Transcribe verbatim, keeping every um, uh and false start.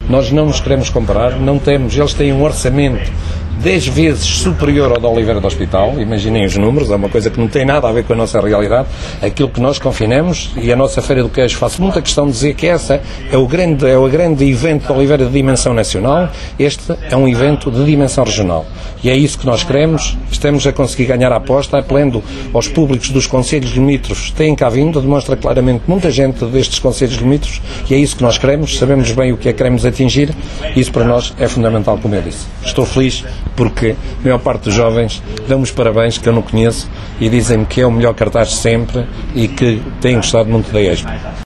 nós não nos queremos comparar, não temos, eles têm um orçamento dez vezes superior ao da Oliveira do Hospital, imaginem os números, é uma coisa que não tem nada a ver com a nossa realidade, aquilo que nós confinamos, e a nossa Feira do Queijo, faço muita questão de dizer que essa é o grande, é o grande evento de Oliveira de dimensão nacional, este é um evento de dimensão regional, e é isso que nós queremos, estamos a conseguir ganhar a aposta, apelando aos públicos dos concelhos limítrofes, têm cá vindo, demonstra claramente muita gente destes concelhos limítrofes, e é isso que nós queremos, sabemos bem o que é que queremos atingir, e isso para nós é fundamental, como eu disse. Estou feliz, porque a maior parte dos jovens dão-me os parabéns, que eu não conheço, e dizem-me que é o melhor cartaz de sempre e que têm gostado muito da Expo.